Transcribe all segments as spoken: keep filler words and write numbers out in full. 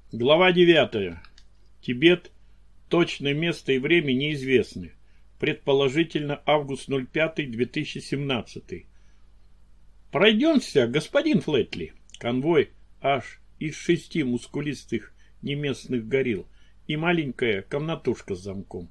Глава девятая. Тибет. Точное место и время неизвестны. Предположительно, август ноль пятый две тысячи семнадцатый. Пройдемся, господин Флетли. Конвой аж из шести мускулистых неместных горилл и маленькая комнатушка с замком.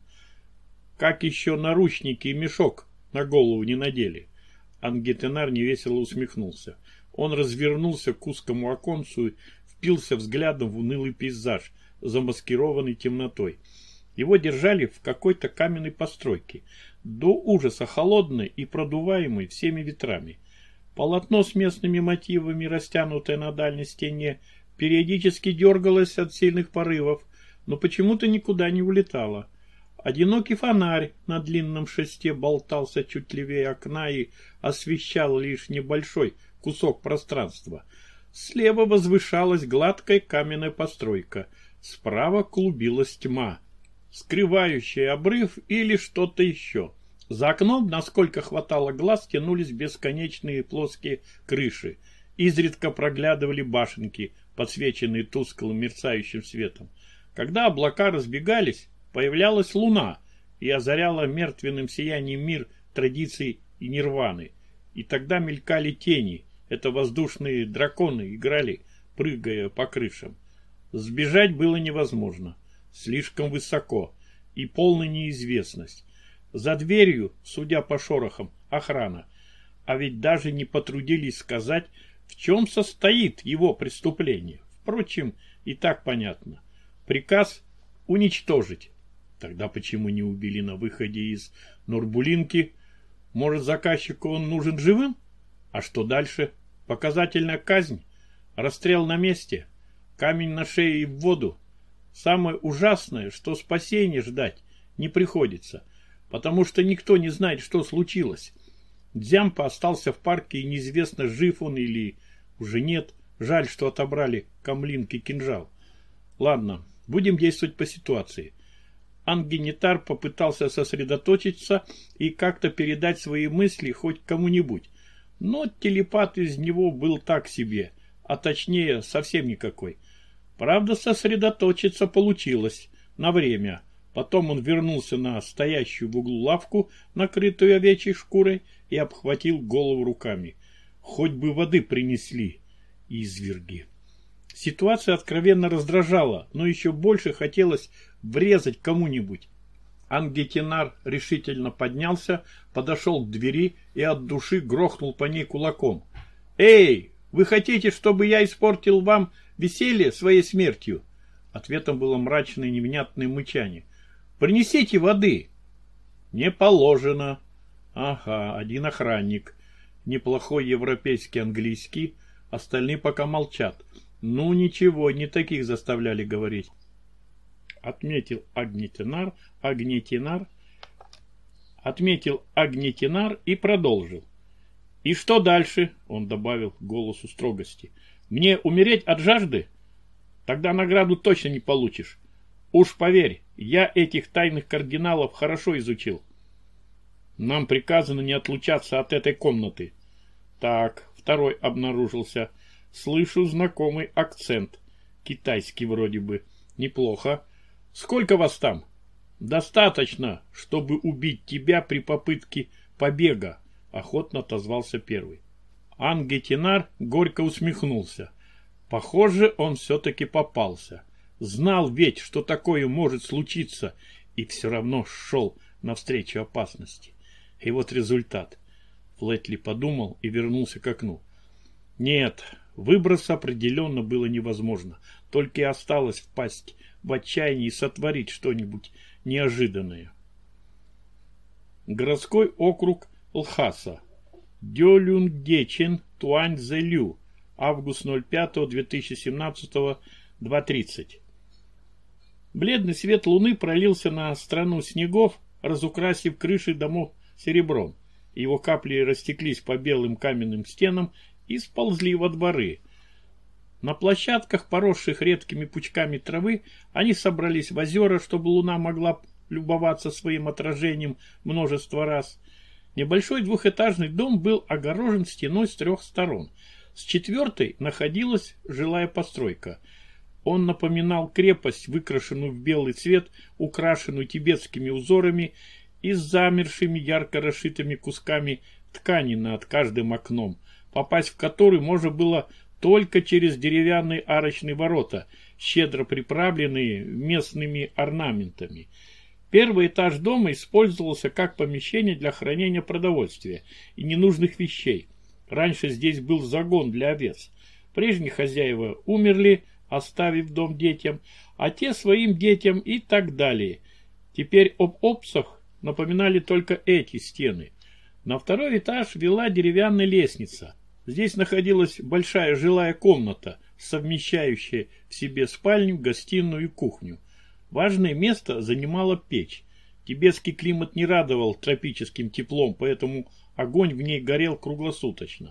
Как еще наручники и мешок на голову не надели? Ангетенар невесело усмехнулся. Он развернулся к узкому оконцу и впился взглядом в унылый пейзаж, замаскированный темнотой. Его держали в какой-то каменной постройке, до ужаса холодной и продуваемой всеми ветрами. Полотно с местными мотивами, растянутое на дальней стене, периодически дергалось от сильных порывов, но почему-то никуда не улетало. Одинокий фонарь на длинном шесте болтался чуть левее окна и освещал лишь небольшой кусок пространства. Слева возвышалась гладкая каменная постройка, справа клубилась тьма, скрывающая обрыв или что-то еще. За окном, насколько хватало глаз, тянулись бесконечные плоские крыши. Изредка проглядывали башенки, подсвеченные тусклым мерцающим светом. Когда облака разбегались, появлялась луна и озаряла мертвенным сиянием мир традиций и нирваны. И тогда мелькали тени. Это воздушные драконы играли, прыгая по крышам. Сбежать было невозможно. Слишком высоко. И полная неизвестность. За дверью, судя по шорохам, охрана. А ведь даже не потрудились сказать, в чем состоит его преступление. Впрочем, и так понятно. Приказ уничтожить. Тогда почему не убили на выходе из Нурбулинки? Может, заказчику он нужен живым? А что дальше? Показательная казнь? Расстрел на месте? Камень на шее и в воду? Самое ужасное, что спасения ждать не приходится, потому что никто не знает, что случилось. Дзямпа остался в парке, и неизвестно, жив он или уже нет. Жаль, что отобрали камлинки кинжал. Ладно, будем действовать по ситуации. Ангенитар попытался сосредоточиться и как-то передать свои мысли хоть кому-нибудь. Но телепат из него был так себе, а точнее совсем никакой. Правда, сосредоточиться получилось на время. Потом он вернулся на стоящую в углу лавку, накрытую овечьей шкурой, и обхватил голову руками. Хоть бы воды принесли, изверги. Ситуация откровенно раздражала, но еще больше хотелось врезать кому-нибудь. Ангетенар решительно поднялся, подошел к двери и от души грохнул по ней кулаком. «Эй, вы хотите, чтобы я испортил вам веселье своей смертью?» Ответом было мрачное невнятное мычание. «Принесите воды!» «Не положено». Ага, один охранник. Неплохой европейский английский, остальные пока молчат. Ну ничего, не таких заставляли говорить. Отметил Агнетенар, Агнетенар, отметил Агнетенар и продолжил. «И что дальше?» — он добавил голосу строгости. «Мне умереть от жажды? Тогда награду точно не получишь. Уж поверь, я этих тайных кардиналов хорошо изучил. Нам приказано не отлучаться от этой комнаты». Так, второй обнаружился. Слышу знакомый акцент. Китайский вроде бы. Неплохо. «Сколько вас там?» «Достаточно, чтобы убить тебя при попытке побега», — охотно отозвался первый. Ангетенар горько усмехнулся. Похоже, он все-таки попался. Знал ведь, что такое может случиться, и все равно шел навстречу опасности. И вот результат. Флетли подумал и вернулся к окну. Нет, выброс определенно было невозможно. Только и осталось впасть в отчаянии и сотворить что-нибудь неожиданное. Городской округ Лхаса. Дёлюнгечен Туаньзелю. Август ноль пятого две тысячи семнадцатого, два тридцать. Бледный свет луны пролился на страну снегов, разукрасив крыши домов серебром. Его капли растеклись по белым каменным стенам и сползли во дворы. На площадках, поросших редкими пучками травы, они собрались в озера, чтобы луна могла любоваться своим отражением множество раз. Небольшой двухэтажный дом был огорожен стеной с трех сторон. С четвертой находилась жилая постройка. Он напоминал крепость, выкрашенную в белый цвет, украшенную тибетскими узорами и с замершими ярко расшитыми кусками ткани над каждым окном, попасть в который можно было только через деревянные арочные ворота, щедро приправленные местными орнаментами. Первый этаж дома использовался как помещение для хранения продовольствия и ненужных вещей. Раньше здесь был загон для овец. Прежние хозяева умерли, оставив дом детям, а те своим детям и так далее. Теперь об Опсах напоминали только эти стены. На второй этаж вела деревянная лестница. Здесь находилась большая жилая комната, совмещающая в себе спальню, гостиную и кухню. Важное место занимала печь. Тибетский климат не радовал тропическим теплом, поэтому огонь в ней горел круглосуточно.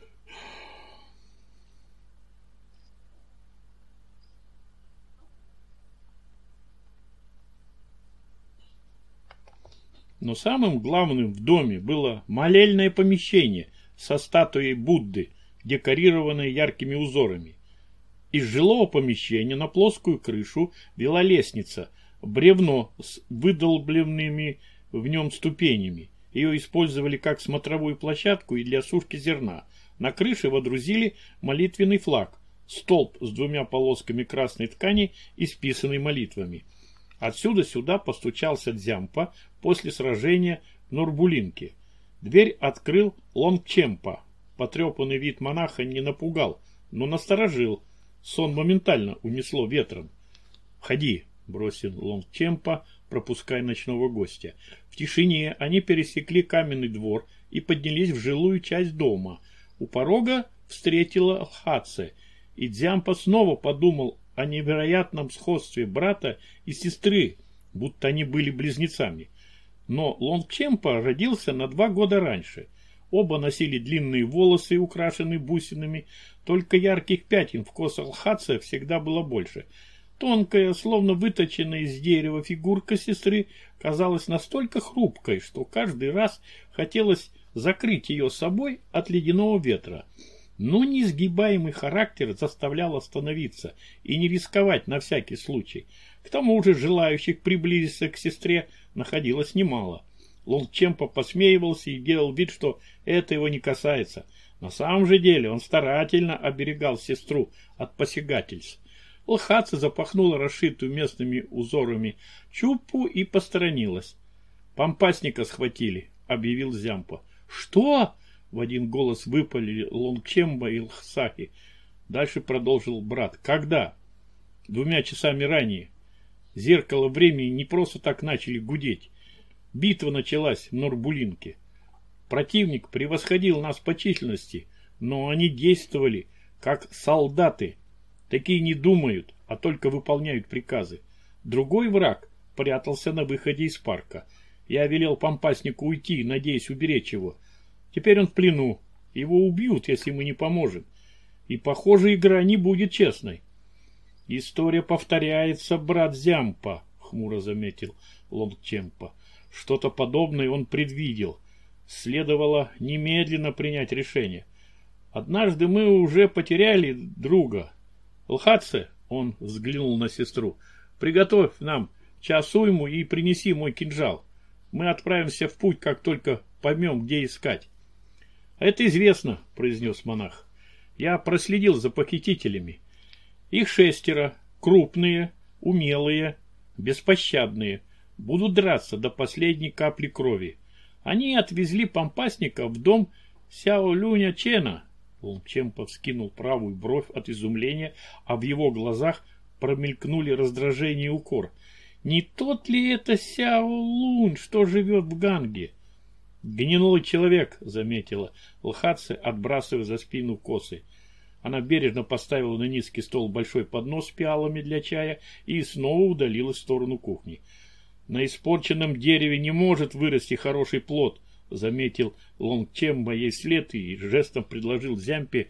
Но самым главным в доме было молельное помещение со статуей Будды, декорированной яркими узорами. Из жилого помещения на плоскую крышу вела лестница, бревно с выдолбленными в нем ступенями. Ее использовали как смотровую площадку и для сушки зерна. На крыше водрузили молитвенный флаг, столб с двумя полосками красной ткани, исписанной молитвами. Отсюда сюда постучался Дзямпа после сражения в Нурбулинке. Дверь открыл Лонгчемпа. Потрепанный вид монаха не напугал, но насторожил. Сон моментально унесло ветром. «Входи», — бросил Лонгчемпа, пропуская ночного гостя. В тишине они пересекли каменный двор и поднялись в жилую часть дома. У порога встретила Лхаце, и Дзямпа снова подумал о невероятном сходстве брата и сестры, будто они были близнецами. Но Лонгчемпа родился на два года раньше. Оба носили длинные волосы, украшенные бусинами, только ярких пятен в косах Лхаце всегда было больше. Тонкая, словно выточенная из дерева фигурка сестры казалась настолько хрупкой, что каждый раз хотелось закрыть ее собой от ледяного ветра. Но несгибаемый характер заставлял остановиться и не рисковать на всякий случай. К тому же желающих приблизиться к сестре находилось немало. Лонгчемпа посмеивался и делал вид, что это его не касается. На самом же деле он старательно оберегал сестру от посягательств. Лхаце запахнула расшитую местными узорами чуппу и посторонилась. «Помпасника схватили», — объявил Дзямпа. «Что?» — в один голос выпалили Лонгчемпа и Лхсахи. Дальше продолжил брат. «Когда?» «Двумя часами ранее. Зеркало времени не просто так начали гудеть. Битва началась в Нурбулинке. Противник превосходил нас по численности, но они действовали как солдаты. Такие не думают, а только выполняют приказы. Другой враг прятался на выходе из парка. Я велел помпаснику уйти, надеясь уберечь его. Теперь он в плену. Его убьют, если мы не поможем. И, похоже, игра не будет честной». «История повторяется, брат Дзямпа», — хмуро заметил Лонгчемпа. Что-то подобное он предвидел. Следовало немедленно принять решение. «Однажды мы уже потеряли друга. Лхаце», — он взглянул на сестру, — «приготовь нам час уйму и принеси мой кинжал. Мы отправимся в путь, как только поймем, где искать». «Это известно», — произнес монах. «Я проследил за похитителями. Их шестеро, крупные, умелые, беспощадные, будут драться до последней капли крови. Они отвезли помпасника в дом Сяо Люня Чена». Лонгчемпа вскинул правую бровь от изумления, а в его глазах промелькнули раздражение и укор. «Не тот ли это Сяо Лунь, что живет в Ганге?» «Гнилой человек», — заметила Лхаце, отбрасывая за спину косы. Она бережно поставила на низкий стол большой поднос с пиалами для чая и снова удалилась в сторону кухни. «На испорченном дереве не может вырасти хороший плод», — заметил Лонгчемпа ей вслед и жестом предложил Дзямпе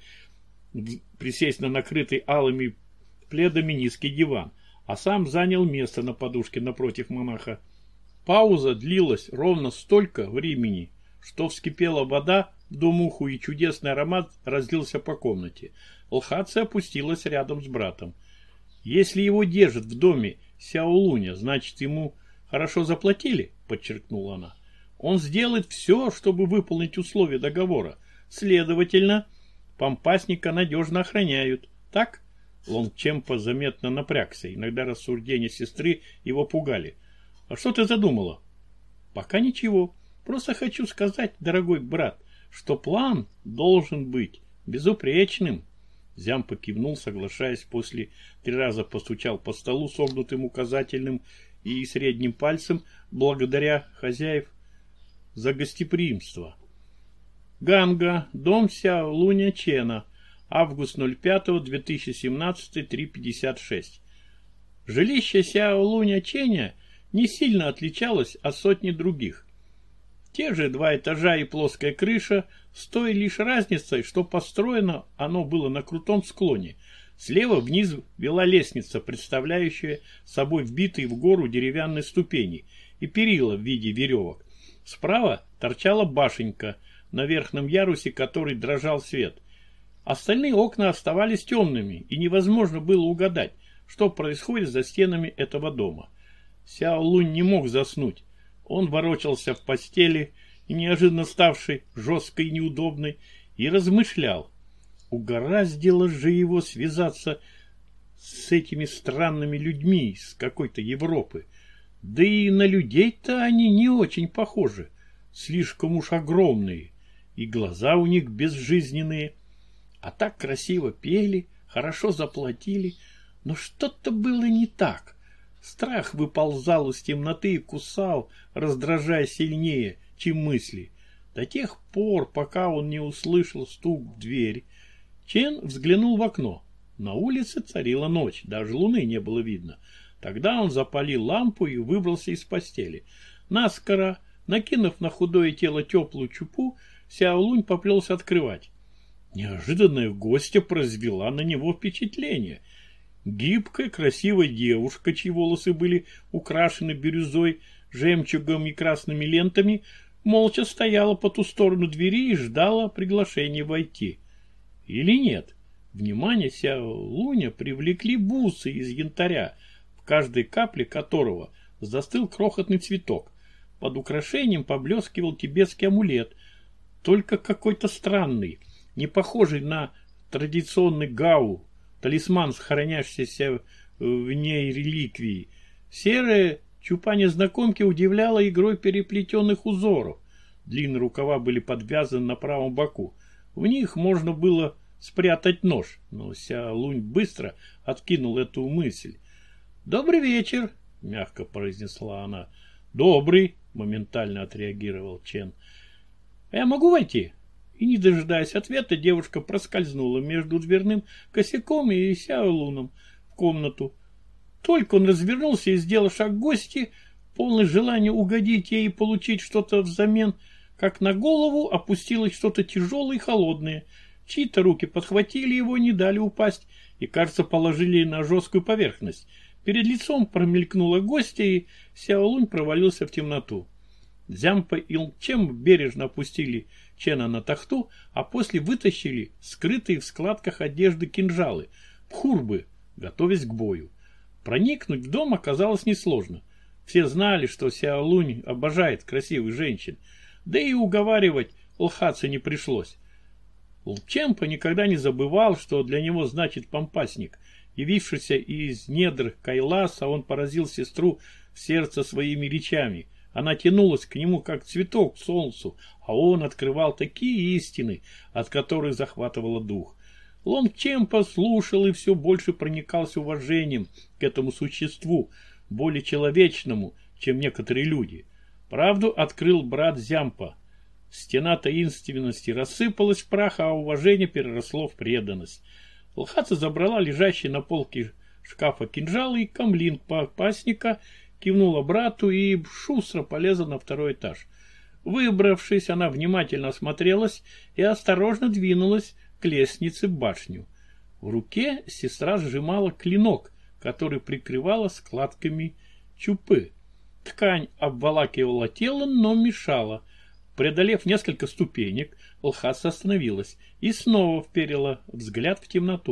присесть на накрытый алыми пледами низкий диван, а сам занял место на подушке напротив монаха. Пауза длилась ровно столько времени, что вскипела вода в домуху, и чудесный аромат разлился по комнате. Лхаце опустилась рядом с братом. Если его держат в доме Сяолуня, значит, ему хорошо заплатили, подчеркнула она. Он сделает все, чтобы выполнить условия договора. Следовательно, Помпасника надежно охраняют. Так? Лонгчемпа заметно напрягся. Иногда рассуждения сестры его пугали. А что ты задумала? Пока ничего. Просто хочу сказать, дорогой брат, что план должен быть безупречным. Зямпа кивнул, соглашаясь, после три раза постучал по столу согнутым указательным и средним пальцем, благодаря хозяев за гостеприимство. Ганга, дом Сяолуня Чена, август ноль пятого две тысячи семнадцатый, три пятьдесят шесть. Жилище Сяолуня Ченя не сильно отличалось от сотни других. Те же два этажа и плоская крыша, с той лишь разницей, что построено оно было на крутом склоне. Слева вниз вела лестница, представляющая собой вбитые в гору деревянные ступени и перила в виде веревок. Справа торчала башенка, на верхнем ярусе которой дрожал свет. Остальные окна оставались темными, и невозможно было угадать, что происходит за стенами этого дома. Сяолунь не мог заснуть. Он ворочался в постели, неожиданно ставшей жесткой и неудобной, и размышлял. Угораздило же его связаться с этими странными людьми из какой-то Европы. Да и на людей-то они не очень похожи, слишком уж огромные, и глаза у них безжизненные. А так красиво пели, хорошо заплатили, но что-то было не так. Страх выползал из темноты и кусал, раздражая сильнее, чем мысли. До тех пор, пока он не услышал стук в дверь. Чен взглянул в окно. На улице царила ночь, даже луны не было видно. Тогда он запалил лампу и выбрался из постели. Наскоро, накинув на худое тело теплую чупу, Сяолунь поплелся открывать. Неожиданная гостья произвела на него впечатление. Гибкая, красивая девушка, чьи волосы были украшены бирюзой, жемчугом и красными лентами, молча стояла по ту сторону двери и ждала приглашения войти. Или нет? Внимание Сяолуня привлекли бусы из янтаря, в каждой капле которого застыл крохотный цветок. Под украшением поблескивал тибетский амулет, только какой-то странный, не похожий на традиционный гау, талисман, хранящийся в ней реликвии. Серая чупа незнакомки удивляла игрой переплетенных узоров. Длинные рукава были подвязаны на правом боку. В них можно было спрятать нож, но Сяолунь быстро откинул эту мысль. «Добрый вечер», — мягко произнесла она. «Добрый», — моментально отреагировал Чен. «Я могу войти?» И, не дожидаясь ответа, девушка проскользнула между дверным косяком и Сяолуном в комнату. Только он развернулся и сделал шаг к гости, полный желания угодить ей и получить что-то взамен, как на голову опустилось что-то тяжелое и холодное. Чьи-то руки подхватили его, не дали упасть и, кажется, положили на жесткую поверхность. Перед лицом промелькнула гостья, и Сяолунь провалился в темноту. Зямпа и Лонгчемпа бережно опустили Чена на тахту, а после вытащили скрытые в складках одежды кинжалы, пхурбы, готовясь к бою. Проникнуть в дом оказалось несложно. Все знали, что Сяолунь обожает красивых женщин, да и уговаривать Лхаца не пришлось. Лонгчемпа никогда не забывал, что для него значит Помпасник. Явившийся из недр Кайласа, он поразил сестру в сердце своими речами. Она тянулась к нему, как цветок к солнцу, а он открывал такие истины, от которых захватывало дух. Лонгчемпа слушал и все больше проникался уважением к этому существу, более человечному, чем некоторые люди. Правду открыл брат Зямпа. Стена таинственности рассыпалась в прах, а уважение переросло в преданность. Лхаца забрала лежащий на полке шкафа кинжал и камлин Помпасника, кивнула брату и шустро полезла на второй этаж. Выбравшись, она внимательно осмотрелась и осторожно двинулась к лестнице в башню. В руке сестра сжимала клинок, который прикрывала складками чупы. Ткань обволакивала тело, но мешала. Преодолев несколько ступенек, Лхаца остановилась и снова вперила взгляд в темноту.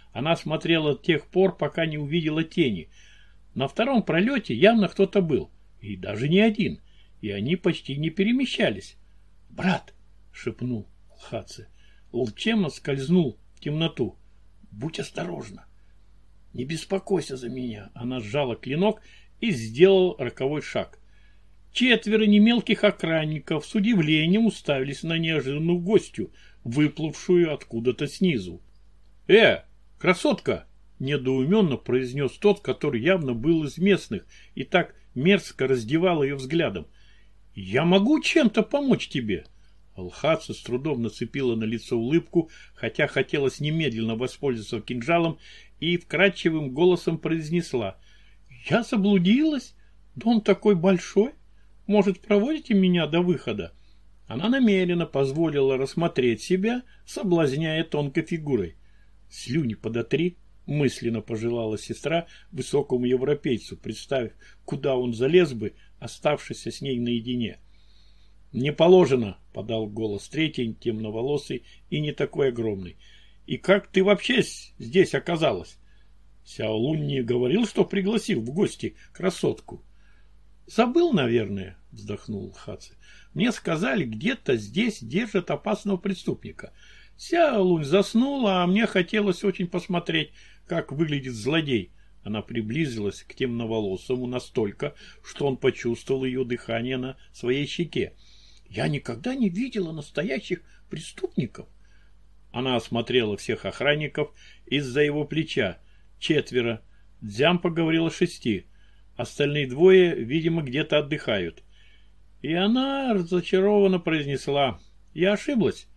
Она смотрела до тех пор, пока не увидела тени. На втором пролете явно кто-то был, и даже не один, и они почти не перемещались. «Брат!» — шепнул Лхаце. Лчема скользнул в темноту. «Будь осторожна! Не беспокойся за меня!» Она сжала клинок и сделала роковой шаг. Четверо немелких охранников с удивлением уставились на неожиданную гостью, выплывшую откуда-то снизу. «Э, красотка!» — недоуменно произнес тот, который явно был из местных и так мерзко раздевал ее взглядом. «Я могу чем-то помочь тебе?» Лхаце с трудом нацепила на лицо улыбку, хотя хотелось немедленно воспользоваться кинжалом, и вкрадчивым голосом произнесла: «Я заблудилась? Дом такой большой. Может, проводите меня до выхода?» Она намеренно позволила рассмотреть себя, соблазняя тонкой фигурой. «Слюни подотри», — мысленно пожелала сестра высокому европейцу, представив, куда он залез бы, оставшись с ней наедине. «Не положено», — подал голос третий, темноволосый и не такой огромный. «И как ты вообще здесь оказалась?» Сяо Лунь не говорил, что пригласил в гости красотку. «Забыл, наверное», — вздохнул Лхаце. «Мне сказали, где-то здесь держат опасного преступника. Сяо Лунь заснула, а мне хотелось очень посмотреть, как выглядит злодей». Она приблизилась к темноволосому настолько, что он почувствовал ее дыхание на своей щеке. «Я никогда не видела настоящих преступников». Она осмотрела всех охранников из-за его плеча. Четверо. Дзям поговорил о шести. Остальные двое, видимо, где-то отдыхают. И она разочарованно произнесла: «Я ошиблась».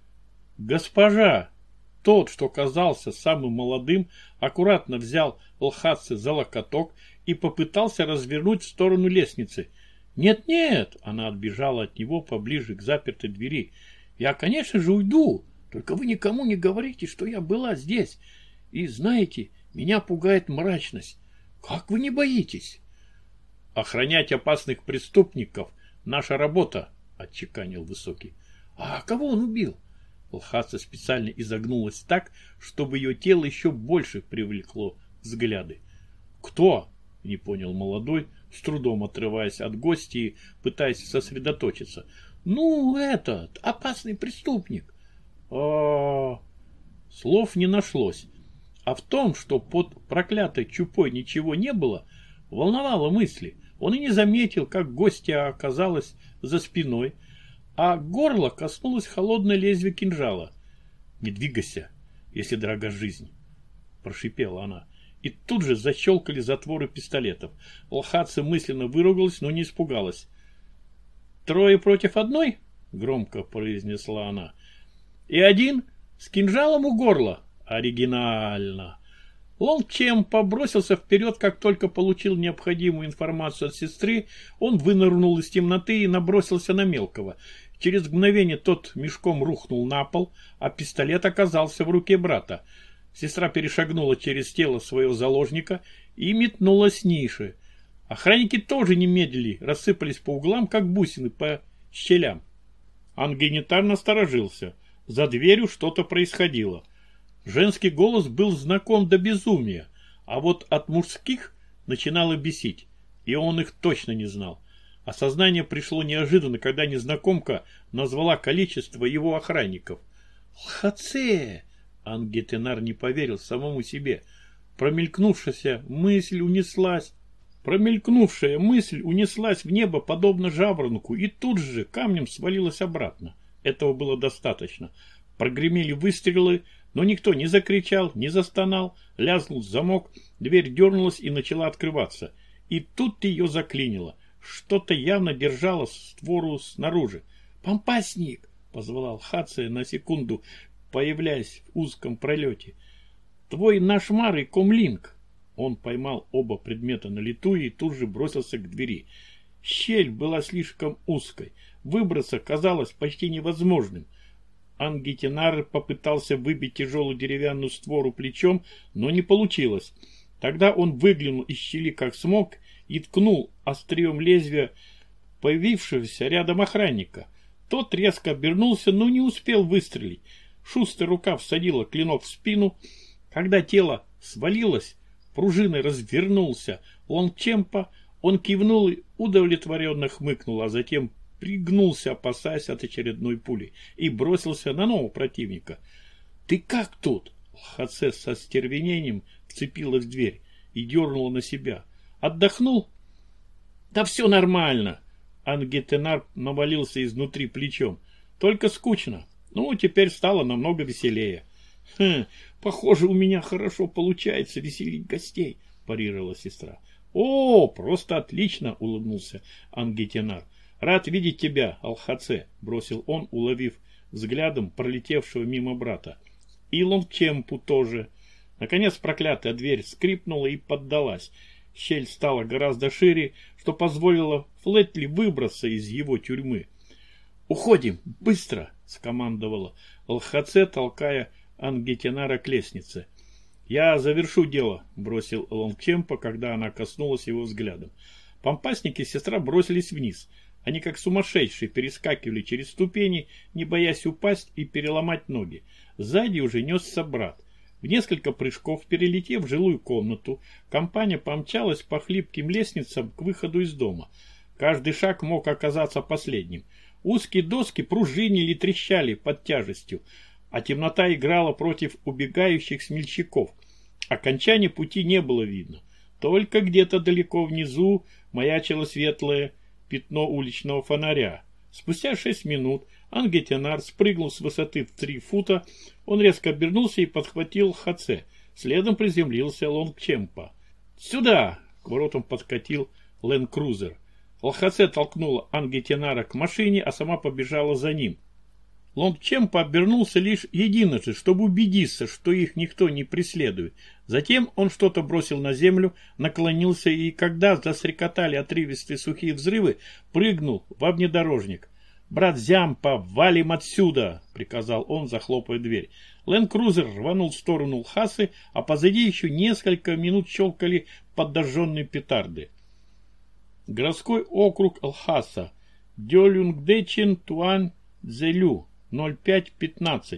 «Госпожа!» Тот, что казался самым молодым, аккуратно взял Лхаце за локоток и попытался развернуть в сторону лестницы. «Нет-нет!» — она отбежала от него поближе к запертой двери. «Я, конечно же, уйду, только вы никому не говорите, что я была здесь. И, знаете, меня пугает мрачность. Как вы не боитесь?» «Охранять опасных преступников — наша работа», — отчеканил Высокий. «А кого он убил?» Лхаце специально изогнулась так, чтобы ее тело еще больше привлекло взгляды. «Кто?» — не понял молодой, с трудом отрываясь от гостя и пытаясь сосредоточиться. «Ну, этот, опасный преступник». А, слов не нашлось. А в том, что под проклятой чупой ничего не было, волновало мысли. Он и не заметил, как гостья оказалась за спиной, а горло коснулось холодное лезвие кинжала. «Не двигайся, если дорога жизнь», — прошипела она. И тут же защелкали затворы пистолетов. Лхаце мысленно выругалась, но не испугалась. «Трое против одной?» — громко произнесла она. «И один с кинжалом у горла? Оригинально!» Лчема побросился вперед, как только получил необходимую информацию от сестры. Он вынырнул из темноты и набросился на мелкого. Через мгновение тот мешком рухнул на пол, а пистолет оказался в руке брата. Сестра перешагнула через тело своего заложника и метнулась ниже. Охранники тоже не медлили, рассыпались по углам, как бусины по щелям. Ангенитар насторожился. За дверью что-то происходило. Женский голос был знаком до безумия, а вот от мужских начинало бесить, и он их точно не знал. Осознание пришло неожиданно, когда незнакомка назвала количество его охранников. «Лхаце!» Ангетенар не поверил самому себе. Промелькнувшаяся мысль унеслась. Промелькнувшая мысль унеслась в небо, подобно жаворонку, и тут же камнем свалилась обратно. Этого было достаточно. Прогремели выстрелы, но никто не закричал, не застонал. Лязнул замок, дверь дернулась и начала открываться. И тут ее заклинило. Что-то явно держало створу снаружи. «Помпасник!» — позвала Лхаце на секунду, появляясь в узком пролете. «Твой нашмар и комлинг!» Он поймал оба предмета на лету и тут же бросился к двери. Щель была слишком узкой. Выбраться казалось почти невозможным. Ангетенар попытался выбить тяжелую деревянную створу плечом, но не получилось. Тогда он выглянул из щели как смог и ткнул острием лезвия появившегося рядом охранника. Тот резко обернулся, но не успел выстрелить. Шустрая рука всадила клинок в спину. Когда тело свалилось, пружиной развернулся Лонгчемпа, он кивнул и удовлетворенно хмыкнул, а затем пригнулся, опасаясь от очередной пули, и бросился на нового противника. «Ты как тут?» Лхаце со стервенением вцепилась в дверь и дернула на себя. «Отдохнул?» «Да все нормально!» Ангетенар навалился изнутри плечом. «Только скучно. Ну, теперь стало намного веселее». «Хм, похоже, у меня хорошо получается веселить гостей», парировала сестра. «О, просто отлично!» — улыбнулся Ангетенар. «Рад видеть тебя, Лхаце», — бросил он, уловив взглядом пролетевшего мимо брата. «И Лонгчемпу тоже». Наконец проклятая дверь скрипнула и поддалась. Щель стала гораздо шире, что позволило Флетли выбраться из его тюрьмы. «Уходим! Быстро!» — скомандовала Лхаце, толкая Ангетенара к лестнице. «Я завершу дело», — бросил Лонгчемпа, когда она коснулась его взглядом. Помпасники и сестра бросились вниз. Они как сумасшедшие перескакивали через ступени, не боясь упасть и переломать ноги. Сзади уже несся брат. В несколько прыжков, перелетев в жилую комнату, компания помчалась по хлипким лестницам к выходу из дома. Каждый шаг мог оказаться последним. Узкие доски пружинили и трещали под тяжестью, а темнота играла против убегающих смельчаков. Окончания пути не было видно. Только где-то далеко внизу маячило светлое пятно уличного фонаря. Спустя шесть минут Ангетенар спрыгнул с высоты в три фута. Он резко обернулся и подхватил Хаце. Следом приземлился Лонгчемпа. «Сюда!» — к воротам подкатил Ленд-крузер. Лхаце толкнула Ангетенара к машине, а сама побежала за ним. Лонгчемпа обернулся лишь единожды, чтобы убедиться, что их никто не преследует. Затем он что-то бросил на землю, наклонился и, когда застрекотали отрывистые сухие взрывы, прыгнул во внедорожник. «Брат Зямпа, валим отсюда!» — приказал он, захлопывая дверь. Ленд-крузер рванул в сторону Лхасы, а позади еще несколько минут щелкали подожженные петарды. Городской округ Лхаса. Дёлюнгдечин Туан Дзелю. ноль пять пятнадцать.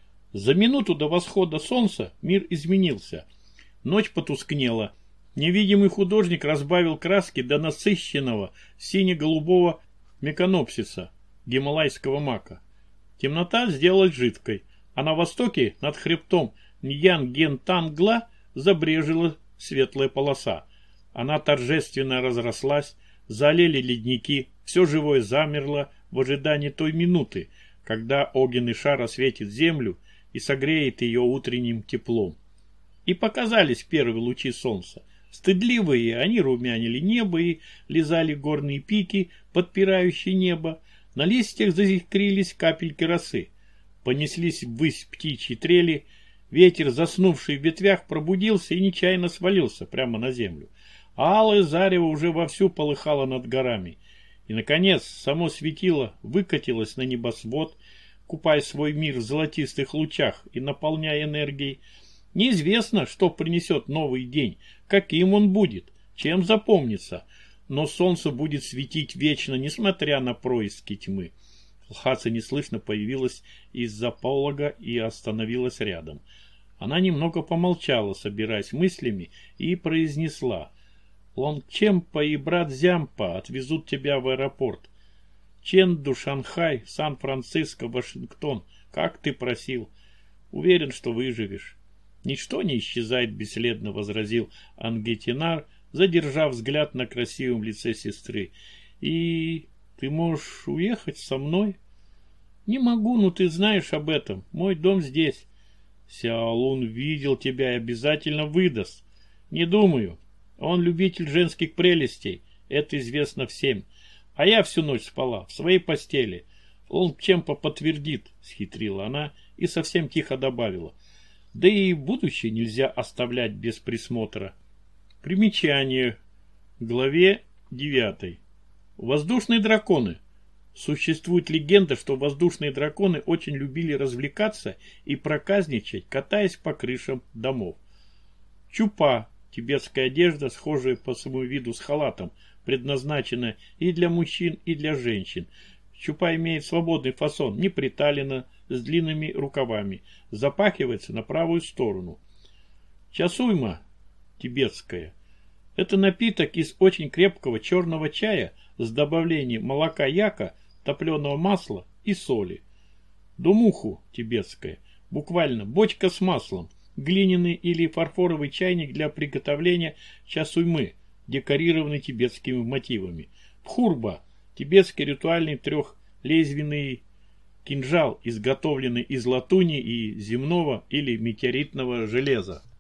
За минуту до восхода солнца мир изменился. Ночь потускнела. Невидимый художник разбавил краски до насыщенного сине-голубого меканопсиса, гималайского мака. Темнота сделалась жидкой, а на востоке над хребтом Ньянгентангла забрежила светлая полоса. Она торжественно разрослась, залили ледники, все живое замерло в ожидании той минуты, когда огненный шар осветит землю и согреет ее утренним теплом. И показались первые лучи солнца. Стыдливые, они румянили небо и лизали горные пики, подпирающие небо. На листьях заискрились капельки росы. Понеслись ввысь птичьи трели. Ветер, заснувший в ветвях, пробудился и нечаянно свалился прямо на землю. А алое зарево уже вовсю полыхало над горами. И, наконец, само светило выкатилось на небосвод, купая свой мир в золотистых лучах и наполняя энергией. Неизвестно, что принесет новый день, каким он будет, чем запомнится, но солнце будет светить вечно, несмотря на происки тьмы. Лхаса неслышно появилась из-за полога и остановилась рядом. Она немного помолчала, собираясь мыслями, и произнесла: «Лонгчемпа и брат Зямпа отвезут тебя в аэропорт. Ченду, Шанхай, Сан-Франциско, Вашингтон, как ты просил. Уверен, что выживешь». «Ничто не исчезает бесследно», — возразил Ангетенар, задержав взгляд на красивом лице сестры. «И ты можешь уехать со мной?» «Не могу, но ты знаешь об этом. Мой дом здесь». «Сяолун видел тебя и обязательно выдаст». «Не думаю. Он любитель женских прелестей, это известно всем. А я всю ночь спала в своей постели. Лонгчемпа подтвердит», — схитрила она и совсем тихо добавила: «да и будущее нельзя оставлять без присмотра». Примечание. В главе девятой. Воздушные драконы. Существует легенда, что воздушные драконы очень любили развлекаться и проказничать, катаясь по крышам домов. Чупа. Тибетская одежда, схожая по своему виду с халатом, предназначена и для мужчин, и для женщин. Чупа имеет свободный фасон, не приталена, с длинными рукавами, запахивается на правую сторону. Часуйма тибетская – это напиток из очень крепкого черного чая с добавлением молока яка, топленого масла и соли. Думуху тибетская – буквально бочка с маслом, глиняный или фарфоровый чайник для приготовления часуймы, декорированный тибетскими мотивами. Пхурба – тибетский ритуальный трехлезвенный кинжал, изготовленный из латуни и земного или метеоритного железа.